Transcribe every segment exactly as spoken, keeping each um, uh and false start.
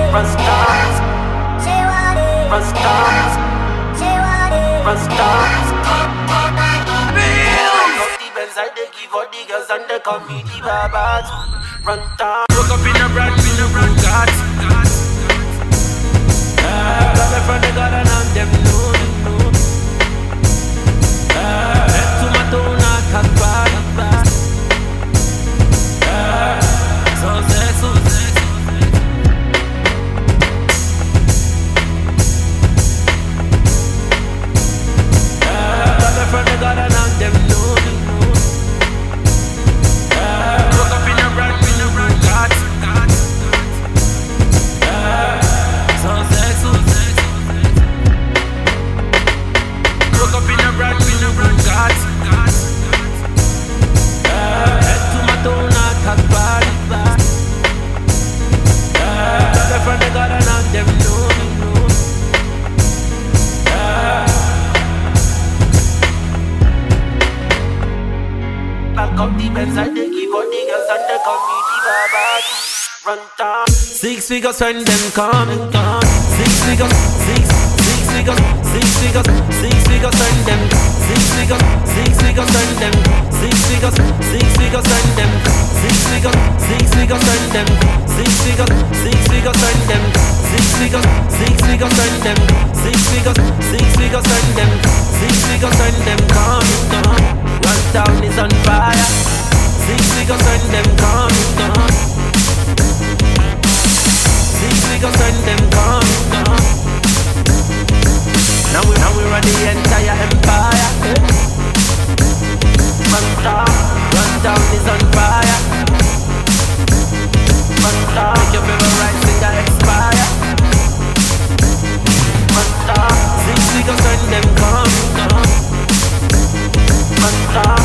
Run stars, run stars, run stars. Bills. The Benz I dey give all the girls and they call me the Baba too. Run down. Woke up in a brand new Bugatti. Got me from the garden and them know me. Head to my town at Calvary. So sex, so sex. Got me from the garden and them know me. Woke up in a brand new Bugatti. So sex, so sex. Woke up in a brand new Bugatti. Head to my town at Calvary. Got me from the garden and them know me. Back up the Benz I dey give all the girls and they call me the Baba. Run down. Six figures when them coming down. Six figures, six, six figures, six figures, six figures when them. Six figures, six figures when them. Six figures, six figures when them. Six figures, six figures when them. Six figures, six figures when them. Six figures, six figures when them. Six figures, six figures when them. Six figures when them coming down. Run town is on fire. Six figures when them coming down. Six figures when them coming down. Now we now we run the entire empire. Run down, run down is on fire. Run down, make your favorite singer expire. Run down, six figures when them coming down. Run down,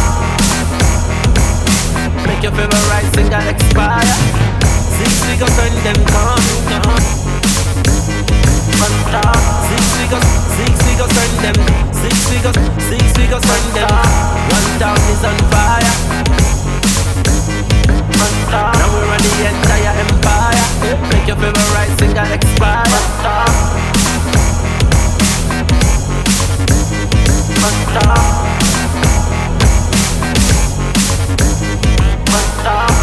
make your favorite singer expire. Six figures when them coming down. Run down, six figures, six figures when them. Six figures, six figures when them. Run down is on fire. Run down, now we run the entire empire. Make your favorite singer expire. Run down, run down, run down.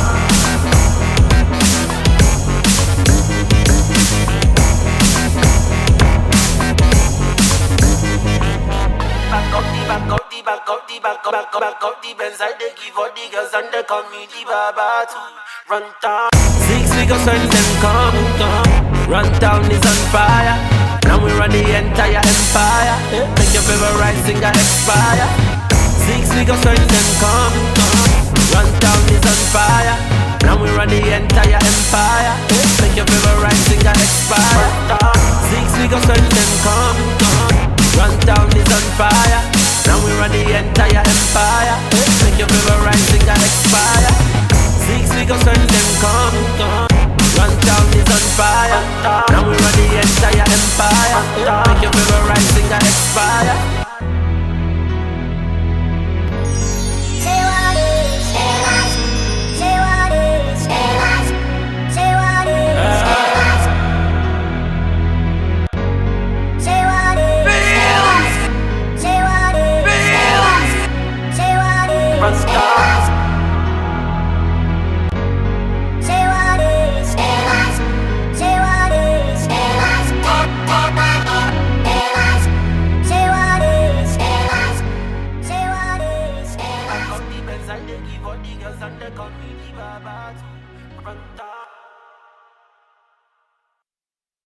Back up the, back up the, back up the, back up, back up, back up the Benz I dey give all the girls and they call me the Baba too. Run down. Six figures when them coming down. Run down is on fire. Now we run the entire empire. Make your favorite singer expire. Six figures when them coming down. Run down is on fire. Now we run the entire empire. Make your favorite singer expire. Six figures when them coming down. Run down is on fire. Now we run the entire empire. Make your favorite singer expire. Six figures when them coming down. Run down is on fire. Now we run the entire empire. Make your favorite singer expire.